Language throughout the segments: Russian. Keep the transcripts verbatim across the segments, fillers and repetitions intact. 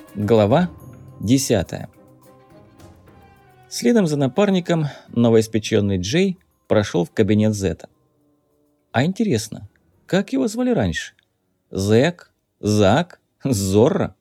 Глава десятая. Следом за напарником новоиспеченный Джей прошел в кабинет Зета. А интересно, как его звали раньше? Зэк? Зак? Зорро?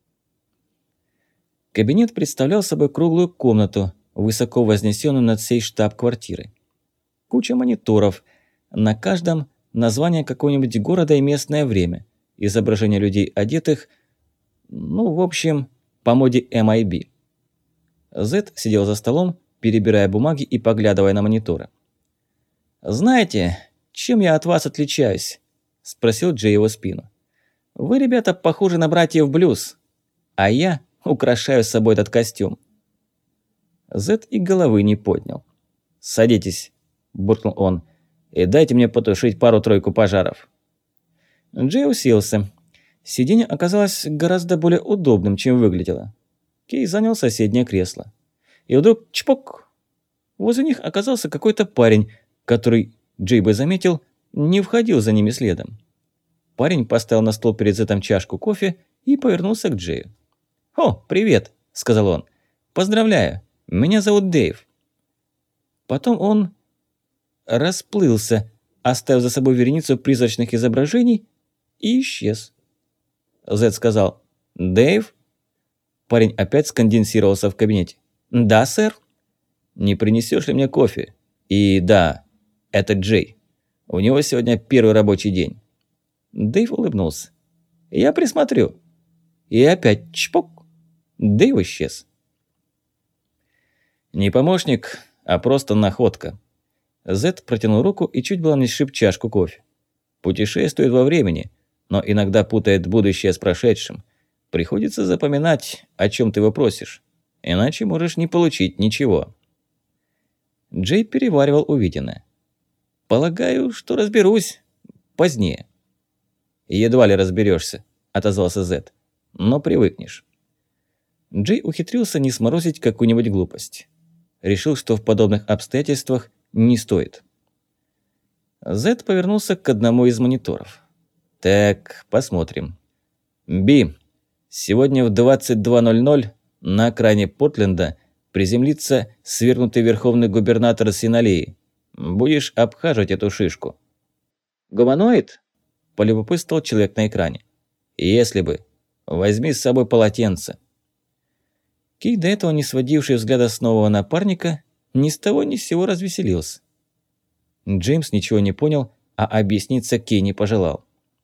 Кабинет представлял собой круглую комнату, высоко вознесенную над всей штаб-квартирой. Куча мониторов, на каждом название какого-нибудь города и местное время, изображение людей одетых, ну, в общем, по моде эм ай би. Зет сидел за столом, перебирая бумаги и поглядывая на мониторы. «Знаете, чем я от вас отличаюсь?» – спросил Джей его спину. «Вы, ребята, похожи на братьев Блюз, а я украшаю собой этот костюм». Зет и головы не поднял. «Садитесь», – буркнул он, – «и дайте мне потушить пару-тройку пожаров». Джей уселся. Сиденье оказалось гораздо более удобным, чем выглядело. Кей занял соседнее кресло. И вдруг чпок! Возле них оказался какой-то парень, который, Джей бы заметил, не входил за ними следом. Парень поставил на стол перед Зетом чашку кофе и повернулся к Джею. «О, привет!» – сказал он. «Поздравляю! Меня зовут Дэйв». Потом он расплылся, оставив за собой вереницу призрачных изображений, и исчез. Зет сказал: «Дэйв?» Парень опять сконденсировался в кабинете. «Да, сэр?» «Не принесешь ли мне кофе?» «И да, это Джей. У него сегодня первый рабочий день». Дэйв улыбнулся. «Я присмотрю». И опять чпок. Дэйв исчез. «Не помощник, а просто находка». Зет протянул руку и чуть было не сшиб чашку кофе. «Путешествует во времени, но иногда путает будущее с прошедшим. Приходится запоминать, о чем ты его просишь, иначе можешь не получить ничего». Джей переваривал увиденное. «Полагаю, что разберусь позднее». «Едва ли разберешься», – отозвался Зет, – «но привыкнешь». Джей ухитрился не сморозить какую-нибудь глупость. Решил, что в подобных обстоятельствах не стоит. Зет повернулся к одному из мониторов. «Так, посмотрим. Би, сегодня в двадцать два ноль ноль на окраине Портленда приземлится свергнутый верховный губернатор Синалии. Будешь обхаживать эту шишку». «Гуманоид?» – полюбопытствовал человек на экране. «Если бы. Возьми с собой полотенце». Кей, до этого не сводивший взгляда с нового напарника, ни с того ни с сего развеселился. Джеймс ничего не понял, а объясниться Кей не пожелал.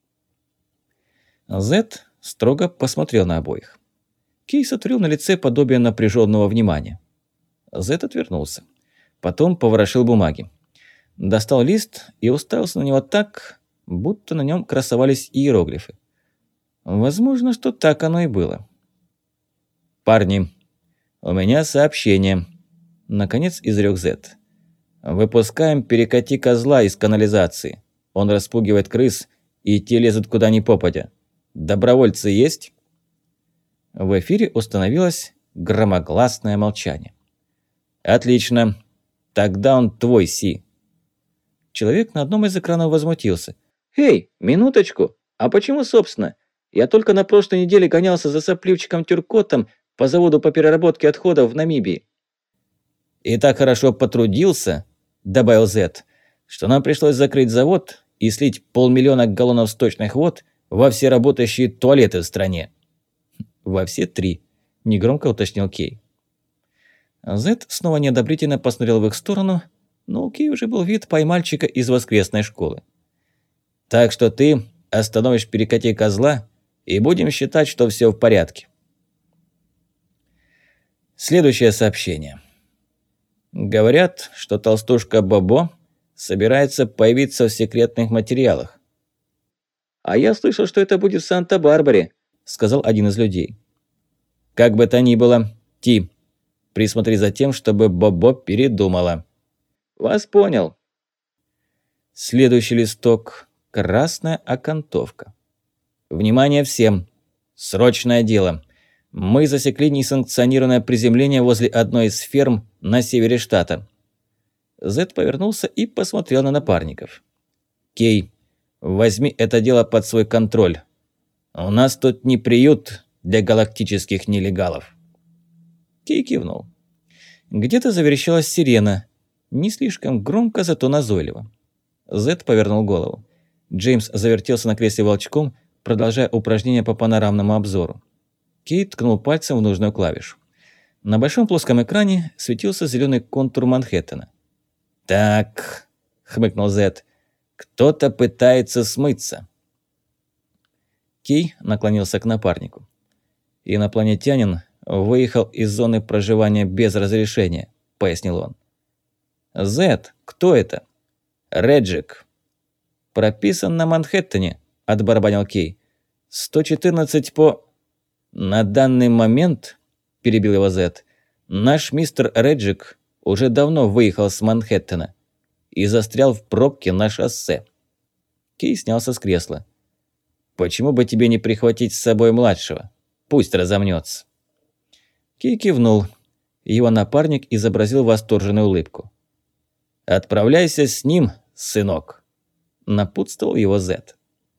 Зет строго посмотрел на обоих. Кей сотворил на лице подобие напряженного внимания. Зет отвернулся. Потом поворошил бумаги. Достал лист и уставился на него так, будто на нем красовались иероглифы. Возможно, что так оно и было. «Парни, у меня сообщение», – наконец изрёк Зет. «Выпускаем перекати козла из канализации. Он распугивает крыс, и те лезут куда ни попадя. Добровольцы есть?» В эфире установилось громогласное молчание. «Отлично. Тогда он твой, Си». Человек на одном из экранов возмутился. «Эй, минуточку! А почему, собственно? Я только на прошлой неделе гонялся за сопливчиком Тюркотом по заводу по переработке отходов в Намибии». «И так хорошо потрудился», – добавил Зет, – «что нам пришлось закрыть завод и слить полмиллиона галлонов сточных вод во все работающие туалеты в стране». «Во все три», – негромко уточнил Кей. Зет снова неодобрительно посмотрел в их сторону, но у Кей уже был вид поймальчика из воскресной школы. «Так что ты остановишь перекати козла, и будем считать, что все в порядке». Следующее сообщение. Говорят, что толстушка Бобо собирается появиться в секретных материалах. «А я слышал, что это будет в Санта-Барбаре», – сказал один из людей. «Как бы то ни было, Ти, присмотри за тем, чтобы Бобо передумала». «Вас понял». Следующий листок. Красная окантовка. «Внимание всем! Срочное дело! Мы засекли несанкционированное приземление возле одной из ферм на севере штата». Зет повернулся и посмотрел на напарников. «Кей, возьми это дело под свой контроль. У нас тут не приют, для галактических нелегалов». Кей кивнул. Где-то заверещалась сирена. Не слишком громко, зато назойливо. Зет повернул голову. Джеймс завертелся на кресле волчком, продолжая упражнение по панорамному обзору. Кей ткнул пальцем в нужную клавишу. На большом плоском экране светился зеленый контур Манхэттена. «Так», — хмыкнул Зет, — «кто-то пытается смыться». Кей наклонился к напарнику. «Инопланетянин выехал из зоны проживания без разрешения», — пояснил он. «Зет, кто это?» «Реджик». «Прописан на Манхэттене», — отбарабанил Кей. «сто четырнадцать по...» «На данный момент», — перебил его Зет, — «наш мистер Реджик уже давно выехал с Манхэттена и застрял в пробке на шоссе». Кей снялся с кресла. «Почему бы тебе не прихватить с собой младшего? Пусть разомнется». Кей кивнул. Его напарник изобразил восторженную улыбку. «Отправляйся с ним, сынок», — напутствовал его Зет.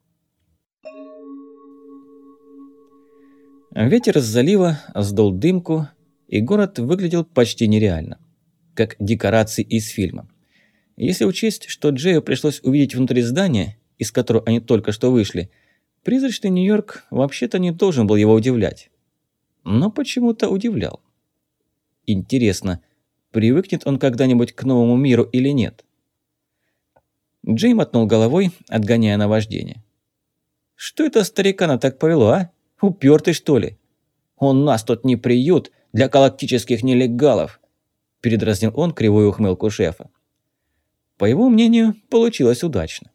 Ветер с залива сдул дымку, и город выглядел почти нереально, как декорации из фильма. Если учесть, что Джею пришлось увидеть внутри здания, из которого они только что вышли, призрачный Нью-Йорк вообще-то не должен был его удивлять. Но почему-то удивлял. Интересно, привыкнет он когда-нибудь к новому миру или нет? Джей мотнул головой, отгоняя наваждение. «Что это старикана так повело, а? Упертый, что ли? Он нас тут не приют для галактических нелегалов», – передразнил он кривую ухмылку шефа. По его мнению, получилось удачно.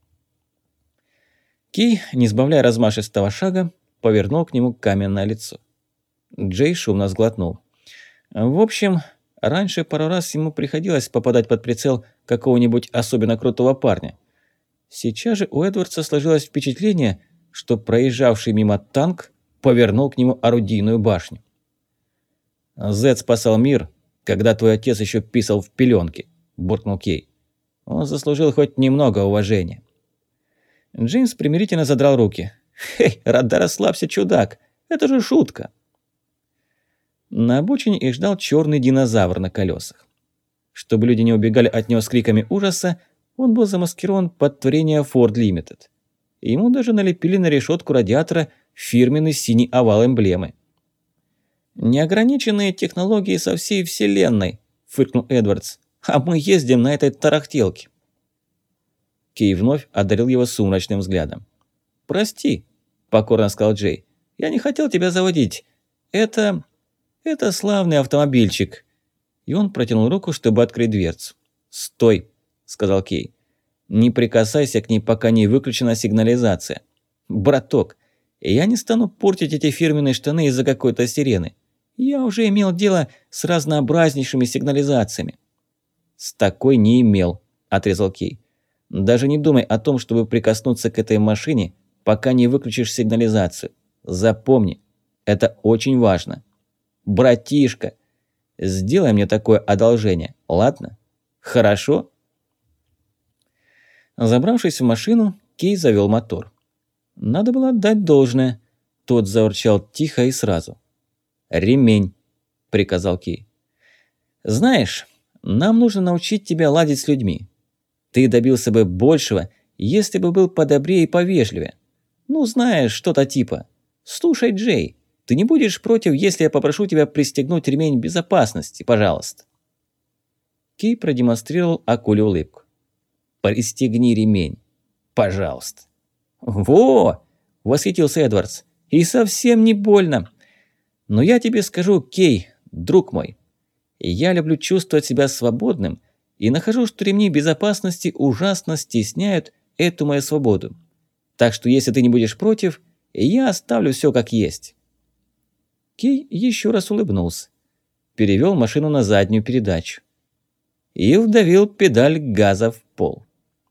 Кей, не сбавляя размашистого шага, повернул к нему каменное лицо. Джей шумно сглотнул. В общем, раньше пару раз ему приходилось попадать под прицел какого-нибудь особенно крутого парня. Сейчас же у Эдвардса сложилось впечатление, что проезжавший мимо танк повернул к нему орудийную башню. «Зет спасал мир, когда твой отец еще писал в пеленке», – буркнул Кей. «Он заслужил хоть немного уважения». Джеймс примирительно задрал руки. «Хей, рада расслабься, чудак, это же шутка». На обочине их ждал черный динозавр на колесах. Чтобы люди не убегали от него с криками ужаса, он был замаскирован под творение Ford Limited. Ему даже налепили на решетку радиатора фирменный синий овал эмблемы. «Неограниченные технологии со всей вселенной», – фыркнул Эдвардс, – «а мы ездим на этой тарахтелке». Кей вновь одарил его сумрачным взглядом. «Прости», – покорно сказал Джей, – «я не хотел тебя заводить. Это... это славный автомобильчик». И он протянул руку, чтобы открыть дверцу. «Стой», – сказал Кей. «Не прикасайся к ней, пока не выключена сигнализация. Браток, я не стану портить эти фирменные штаны из-за какой-то сирены. Я уже имел дело с разнообразнейшими сигнализациями». «С такой не имел», – отрезал Кей. «Даже не думай о том, чтобы прикоснуться к этой машине, пока не выключишь сигнализацию. Запомни, это очень важно. Братишка, сделай мне такое одолжение, ладно? Хорошо?» Забравшись в машину, Кей завел мотор. Надо было отдать должное. Тот заурчал тихо и сразу. «Ремень», – приказал Кей. «Знаешь, нам нужно научить тебя ладить с людьми. Ты добился бы большего, если бы был подобрее и повежливее. Ну, знаешь, что-то типа. Слушай, Джей, ты не будешь против, если я попрошу тебя пристегнуть ремень безопасности, пожалуйста?» Кей продемонстрировал акуле улыбку. «Пристегни ремень, пожалуйста». «Во!» – восхитился Эдвардс. «И совсем не больно. Но я тебе скажу, Кей, друг мой, я люблю чувствовать себя свободным и нахожу, что ремни безопасности ужасно стесняют эту мою свободу. Так что если ты не будешь против, я оставлю все как есть». Кей еще раз улыбнулся, перевел машину на заднюю передачу и вдавил педаль газа в пол.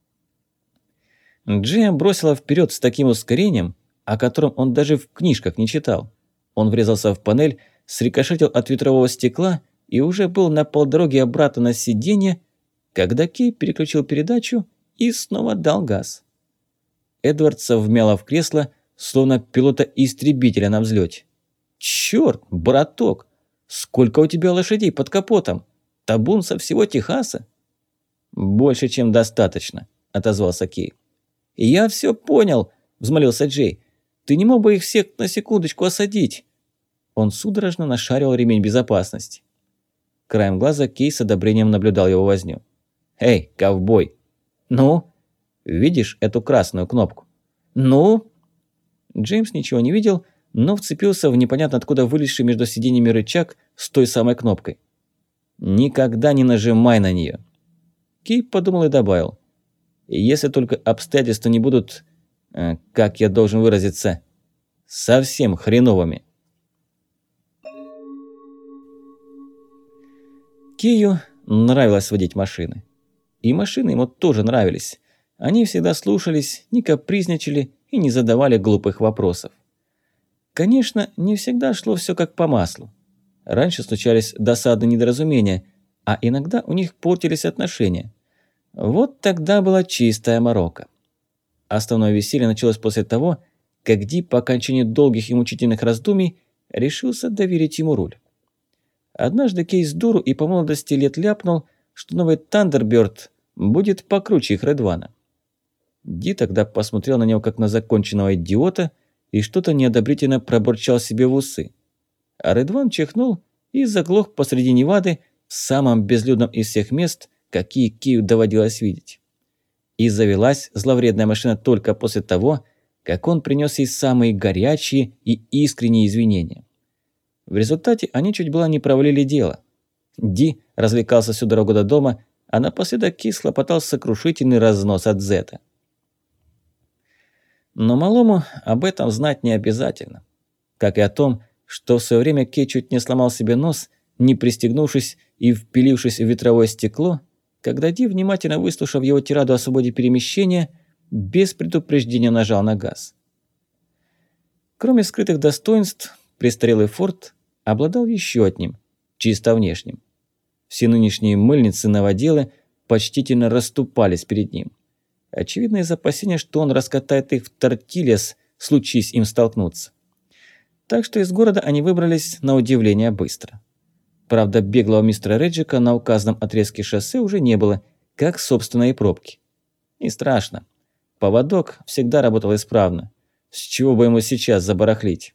Джея бросила вперед с таким ускорением, о котором он даже в книжках не читал. Он врезался в панель, срикошетил от ветрового стекла и уже был на полдороге обратно на сиденье, когда Кей переключил передачу и снова дал газ. Эдвардса вмяло в кресло, словно пилота истребителя на взлете. Чёрт, браток! Сколько у тебя лошадей под капотом? Табун со всего Техаса?» «Больше, чем достаточно», – отозвался Кей. «Я все понял», – взмолился Джей. «Ты не мог бы их всех на секундочку осадить?» Он судорожно нашарил ремень безопасности. Краем глаза Кей с одобрением наблюдал его возню. «Эй, ковбой!» «Ну?» «Видишь эту красную кнопку?» «Ну?» Джеймс ничего не видел, но вцепился в непонятно откуда вылезший между сиденьями рычаг с той самой кнопкой. «Никогда не нажимай на нее!» Кей подумал и добавил. «Если только обстоятельства не будут, э, как я должен выразиться, совсем хреновыми». Кею нравилось водить машины. И машины ему тоже нравились. Они всегда слушались, не капризничали и не задавали глупых вопросов. Конечно, не всегда шло все как по маслу. Раньше случались досадные недоразумения, а иногда у них портились отношения. Вот тогда была чистая морока. Основное веселье началось после того, как Ди по окончании долгих и мучительных раздумий решился доверить ему руль. Однажды Кей с дуру и по молодости лет ляпнул, что новый Thunderbird будет покруче их Редвана. Ди тогда посмотрел на него как на законченного идиота и что-то неодобрительно пробурчал себе в усы. А Редван чихнул и заглох посреди Невады в самом безлюдном из всех мест, какие Кею доводилось видеть. И завелась зловредная машина только после того, как он принес ей самые горячие и искренние извинения. В результате они чуть было не провалили дело. Ди развлекался всю дорогу до дома, а напоследок Кей схлопотал сокрушительный разнос от Зета. Но малому об этом знать не обязательно. Как и о том, что в свое время Кей чуть не сломал себе нос, не пристегнувшись и впилившись в ветровое стекло, когда Ди, внимательно выслушав его тираду о свободе перемещения, без предупреждения нажал на газ. Кроме скрытых достоинств, престарелый Форд обладал еще одним, чисто внешним. Все нынешние мыльницы-новоделы почтительно расступались перед ним. Очевидно, из опасения, что он раскатает их в тортильяс, случись им столкнуться. Так что из города они выбрались на удивление быстро. Правда, беглого мистера Реджика на указанном отрезке шоссе уже не было, как собственной пробки. Не страшно. Поводок всегда работал исправно. С чего бы ему сейчас забарахлить?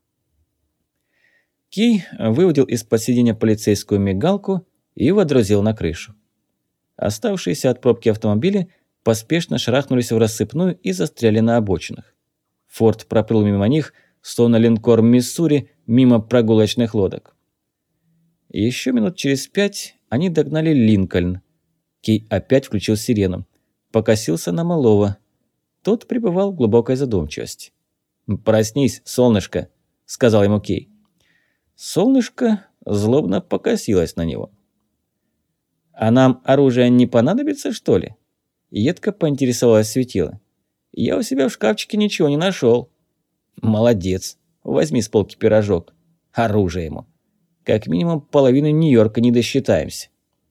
Кей выудил из-под сиденья полицейскую мигалку и водрузил на крышу. Оставшиеся от пробки автомобили поспешно шарахнулись в рассыпную и застряли на обочинах. Форд проплыл мимо них, словно линкор Миссури мимо прогулочных лодок. Еще минут через пять они догнали Линкольн. Кей опять включил сирену. Покосился на малого. Тот пребывал в глубокой задумчивости. «Проснись, солнышко», — сказал ему Кей. Солнышко злобно покосилось на него. «А нам оружие не понадобится, что ли?» Едко поинтересовалась светило. «Я у себя в шкафчике ничего не нашел». «Молодец. Возьми с полки пирожок. Оружие ему. Как минимум половины Нью-Йорка не досчитаемся».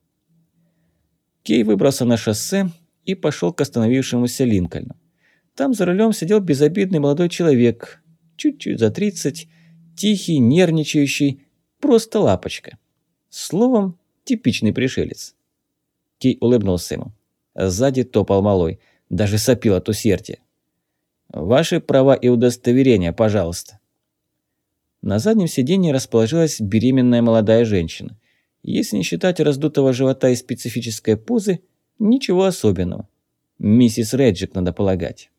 Кей выбрался на шоссе и пошел к остановившемуся Линкольну. Там за рулем сидел безобидный молодой человек, чуть-чуть за тридцать, тихий, нервничающий, просто лапочка. Словом, типичный пришелец. Кей улыбнулся ему. Сзади топал малой, даже сопил от усердия. «Ваши права и удостоверения, пожалуйста». На заднем сиденье расположилась беременная молодая женщина. Если не считать раздутого живота и специфической позы, ничего особенного. Миссис Реджик, надо полагать.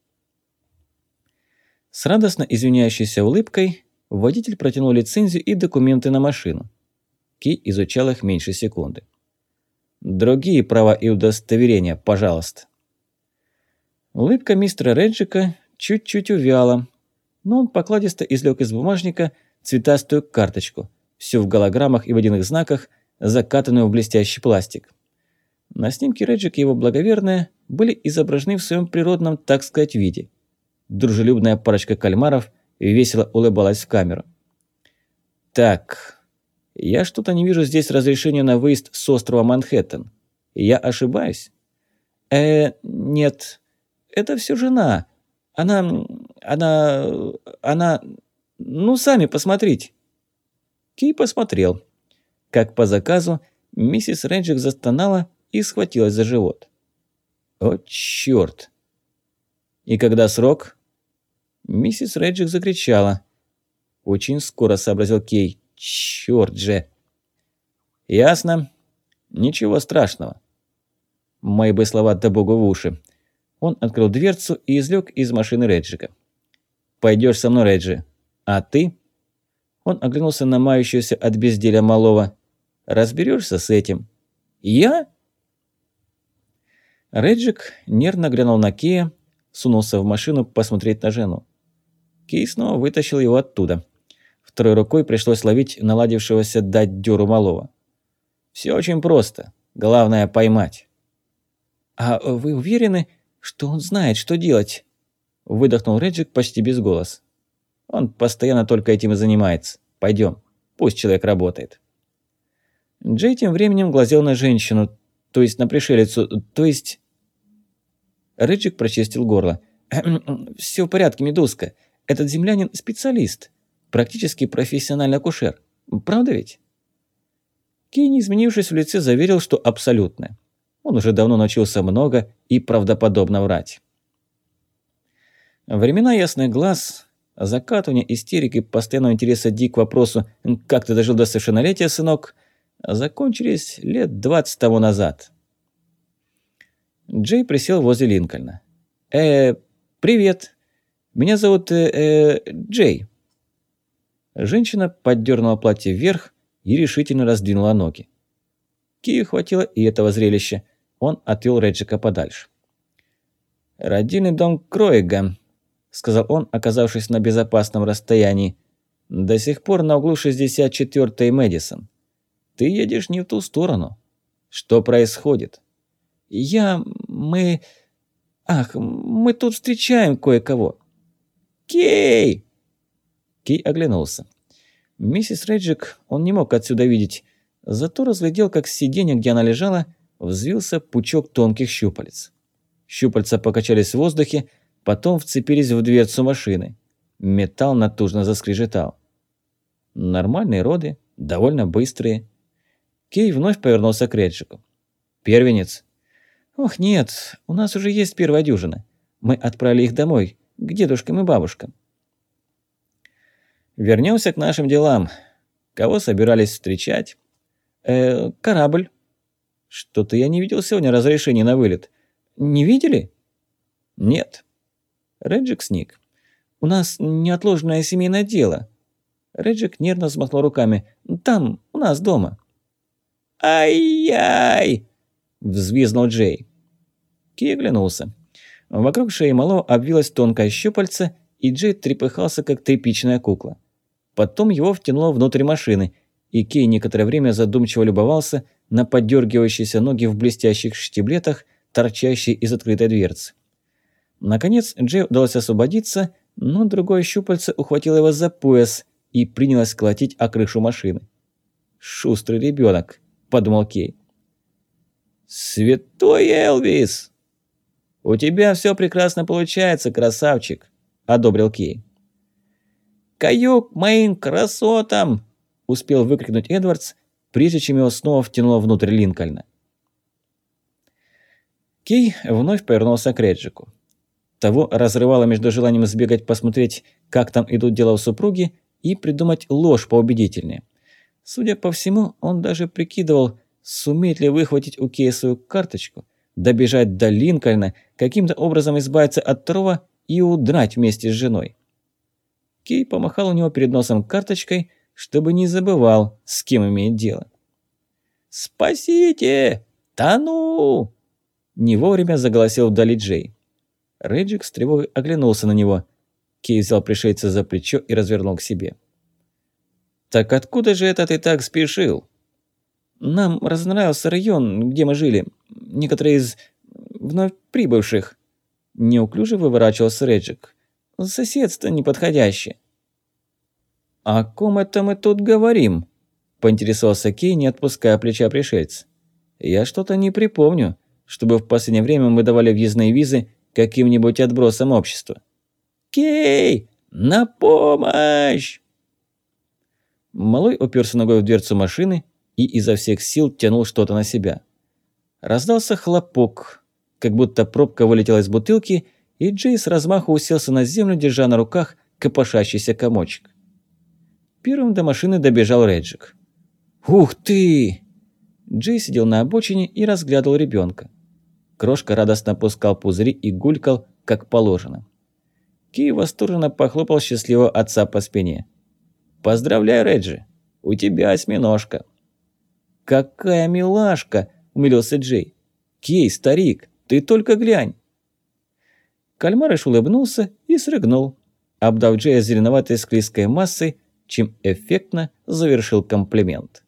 С радостно извиняющейся улыбкой водитель протянул лицензию и документы на машину. Кей изучал их меньше секунды. «Другие права и удостоверения, пожалуйста». Улыбка мистера Реджика чуть-чуть увяла, но он покладисто извлек из бумажника цветастую карточку, всю в голограммах и водяных знаках, закатанную в блестящий пластик. На снимке Реджик и его благоверная были изображены в своем природном, так сказать, виде. Дружелюбная парочка кальмаров весело улыбалась в камеру. «Так, я что-то не вижу здесь разрешения на выезд с острова Манхэттен. Я ошибаюсь?» «Э, нет, это все жена. Она... она... она... ну, сами посмотрите. Кей посмотрел. Как по заказу, миссис Реджик застонала и схватилась за живот. «О, чёрт!» «И когда срок?» Миссис Реджик закричала. «Очень скоро», — сообразил Кей. «Чёрт же!» «Ясно. Ничего страшного». Мои бы слова да богу в уши. Он открыл дверцу и извлек из машины Реджика. «Пойдёшь со мной, Реджи. А ты?» Он оглянулся на мающуюся от безделья малого. «Разберёшься с этим?» «Я?» Реджик нервно глянул на Кея, сунулся в машину посмотреть на жену. Кей снова вытащил его оттуда. Второй рукой пришлось ловить наладившегося дать дёру малого. «Всё очень просто. Главное поймать». «А вы уверены, что он знает, что делать?» Выдохнул Реджик почти без голоса. «Он постоянно только этим и занимается. Пойдём, пусть человек работает». Джей тем временем глазел на женщину, то есть на пришелицу, то есть... Реджик прочистил горло. «Всё в порядке, Медузка. Этот землянин специалист, практически профессиональный акушер. Правда ведь?» Кей, не изменившись в лице, заверил, что абсолютно. Он уже давно научился много и правдоподобно врать. Времена ясных глаз, закатывания истерик и постоянного интереса Ди к вопросу «Как ты дожил до совершеннолетия, сынок?» закончились лет двадцать тому назад. Джей присел возле Линкольна. «Э, привет. Меня зовут э, э, Джей». Женщина поддернула платье вверх и решительно раздвинула ноги. Кию хватило и этого зрелища. Он отвел Реджика подальше. «Родильный дом Кроига», — сказал он, оказавшись на безопасном расстоянии. «До сих пор на углу шестьдесят четвёртой и Мэдисон. Ты едешь не в ту сторону. Что происходит?» «Я... мы... Ах, мы тут встречаем кое-кого». «Кей!» Кей оглянулся. Миссис Реджик он не мог отсюда видеть, зато разглядел, как с сиденья, где она лежала, взвился пучок тонких щупалец. Щупальца покачались в воздухе, потом вцепились в дверцу машины. Металл натужно заскрежетал. Нормальные роды, довольно быстрые. Кей вновь повернулся к Реджику. «Первенец?» «Ох, нет, у нас уже есть первая дюжина. Мы отправили их домой, к дедушкам и бабушкам». «Вернемся к нашим делам. Кого собирались встречать?» «Э, корабль». «Что-то я не видел сегодня разрешения на вылет. Не видели?» «Нет». Реджик сник. «У нас неотложное семейное дело». Реджик нервно взмахнул руками. «Там, у нас дома». «Ай-яй!» – взвизгнул Джей. Кей оглянулся. Вокруг шеи малого обвилось тонкое щупальце, и Джей трепыхался, как тряпичная кукла. Потом его втянуло внутрь машины, и Кей некоторое время задумчиво любовался на поддергивающиеся ноги в блестящих штиблетах, торчащие из открытой дверцы. Наконец Джей удалось освободиться, но другое щупальце ухватило его за пояс и принялось колотить о крышу машины. «Шустрый ребенок», – подумал Кей. «Святой Элвис! У тебя все прекрасно получается, красавчик», – одобрил Кей. «Каюк моим красотам!» – успел выкрикнуть Эдвардс, прежде чем его снова втянуло внутрь Линкольна. Кей вновь повернулся к Реджику. Того разрывало между желанием сбегать посмотреть, как там идут дела у супруги, и придумать ложь поубедительнее. Судя по всему, он даже прикидывал, сумеет ли выхватить у Кея свою карточку, добежать до Линкольна, каким-то образом избавиться от второго и удрать вместе с женой. Кей помахал у него перед носом карточкой, чтобы не забывал, с кем имеет дело. «Спасите! Тону!» Не вовремя заголосил вдали Джей. Реджик с тревогой оглянулся на него. Кей взял пришельца за плечо и развернул к себе. «Так откуда же это ты так спешил?» «Нам разнравился район, где мы жили. Некоторые из вновь прибывших». Неуклюже выворачивался Реджик. «Соседство неподходящее». «О ком это мы тут говорим?» – поинтересовался Кей, не отпуская плеча пришельца. «Я что-то не припомню, чтобы в последнее время мы давали въездные визы каким-нибудь отбросам общества». «Кей, на помощь!» Малой уперся ногой в дверцу машины и изо всех сил тянул что-то на себя. Раздался хлопок, как будто пробка вылетела из бутылки, и Джей с размаху уселся на землю, держа на руках копошащийся комочек. Первым до машины добежал Реджик. «Ух ты!» Джей сидел на обочине и разглядывал ребенка. Крошка радостно пускал пузыри и гулькал, как положено. Кей восторженно похлопал счастливого отца по спине. «Поздравляю, Реджи! У тебя осьминожка!» «Какая милашка!» – умилился Джей. «Кей, старик, ты только глянь!» Кальмарыш улыбнулся и срыгнул, обдав Джея зеленоватой склизкой массой, чем эффектно завершил комплимент.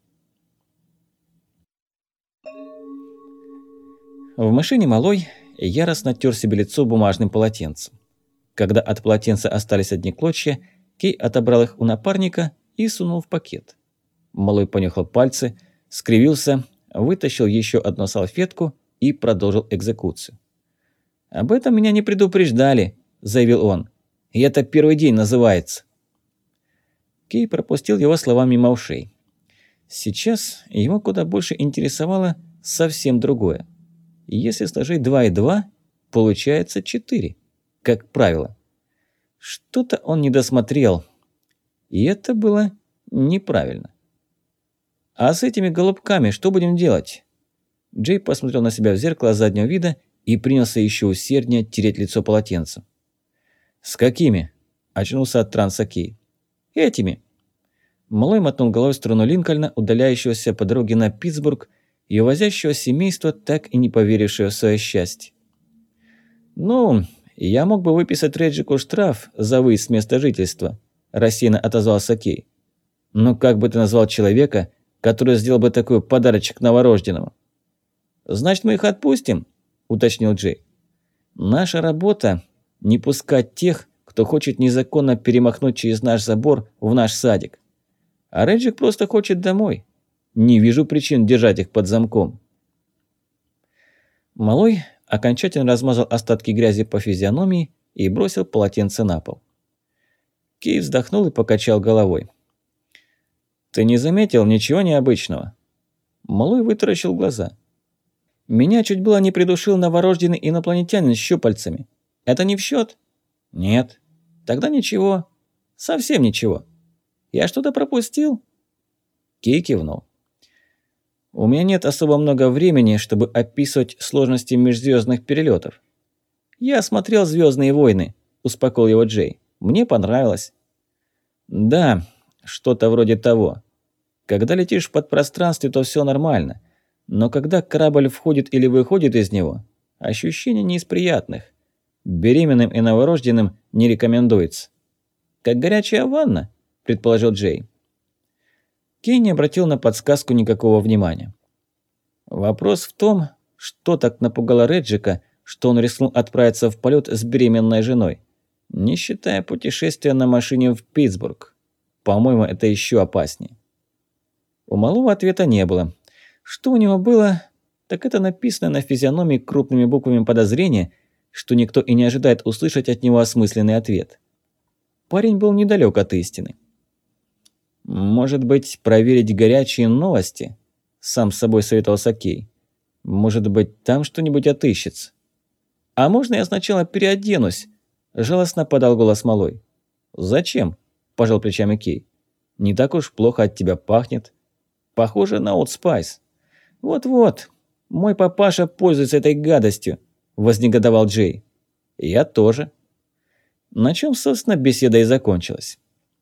В машине Малой яростно тер себе лицо бумажным полотенцем. Когда от полотенца остались одни клочья, Кей отобрал их у напарника и сунул в пакет. Малой понюхал пальцы, скривился, вытащил еще одну салфетку и продолжил экзекуцию. «Об этом меня не предупреждали», – заявил он. «И это первый день называется». Кей пропустил его слова мимо ушей. Сейчас его куда больше интересовало совсем другое. Если сложить два и два, получается четыре, как правило. Что-то он не досмотрел, и это было неправильно. «А с этими голубками что будем делать?» Джей посмотрел на себя в зеркало заднего вида и принялся еще усерднее тереть лицо полотенцем. «С какими?» – очнулся от транса Кей. «Этими». Малой мотнул головой в сторону Линкольна, удаляющегося по дороге на Питтсбург, и увозящего семейство, так и не поверившего в свое счастье. «Ну, я мог бы выписать Реджику штраф за выезд с места жительства», – рассеянно отозвался Кей. «Но как бы ты назвал человека, который сделал бы такой подарочек новорожденному?» «Значит, мы их отпустим?» – уточнил Джей. «Наша работа – не пускать тех, кто хочет незаконно перемахнуть через наш забор в наш садик. А Реджик просто хочет домой. Не вижу причин держать их под замком». Малой окончательно размазал остатки грязи по физиономии и бросил полотенце на пол. Кей вздохнул и покачал головой. «Ты не заметил ничего необычного?» Малой вытаращил глаза. «Меня чуть было не придушил новорожденный инопланетянин с щупальцами. Это не в счет?» «Нет». «Тогда ничего. Совсем ничего. Я что-то пропустил?» Кей кивнул. «У меня нет особо много времени, чтобы описывать сложности межзвездных перелетов. Я смотрел «Звездные войны», – успокоил его Джей. «Мне понравилось». «Да, что-то вроде того. Когда летишь в подпространстве, то все нормально. Но когда корабль входит или выходит из него, ощущения не из приятных. Беременным и новорожденным не рекомендуется». «Как горячая ванна», – предположил Джей. Кей не обратил на подсказку никакого внимания. Вопрос в том, что так напугало Реджика, что он рискнул отправиться в полет с беременной женой, не считая путешествия на машине в Питтсбург. По-моему, это еще опаснее. У малого ответа не было. Что у него было, так это написано на физиономии крупными буквами подозрение, что никто и не ожидает услышать от него осмысленный ответ. Парень был недалек от истины. «Может быть, проверить горячие новости?» – сам с собой советовался Кей. «Может быть, там что-нибудь отыщется?» «А можно я сначала переоденусь?» – жалостно подал голос Малой. «Зачем?» – пожал плечами Кей. «Не так уж плохо от тебя пахнет. Похоже на Old Spice». «Вот-вот, мой папаша пользуется этой гадостью», – вознегодовал Джей. «Я тоже». На чем, собственно, беседа и закончилась.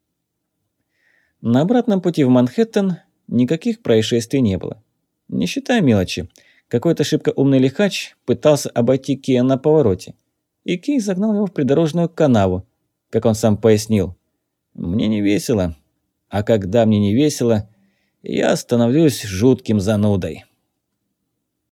На обратном пути в Манхэттен никаких происшествий не было. Не считая мелочи, какой-то шибко умный лихач пытался обойти Кея на повороте, и Кей загнал его в придорожную канаву, как он сам пояснил. «Мне не весело, а когда мне не весело, я становлюсь жутким занудой».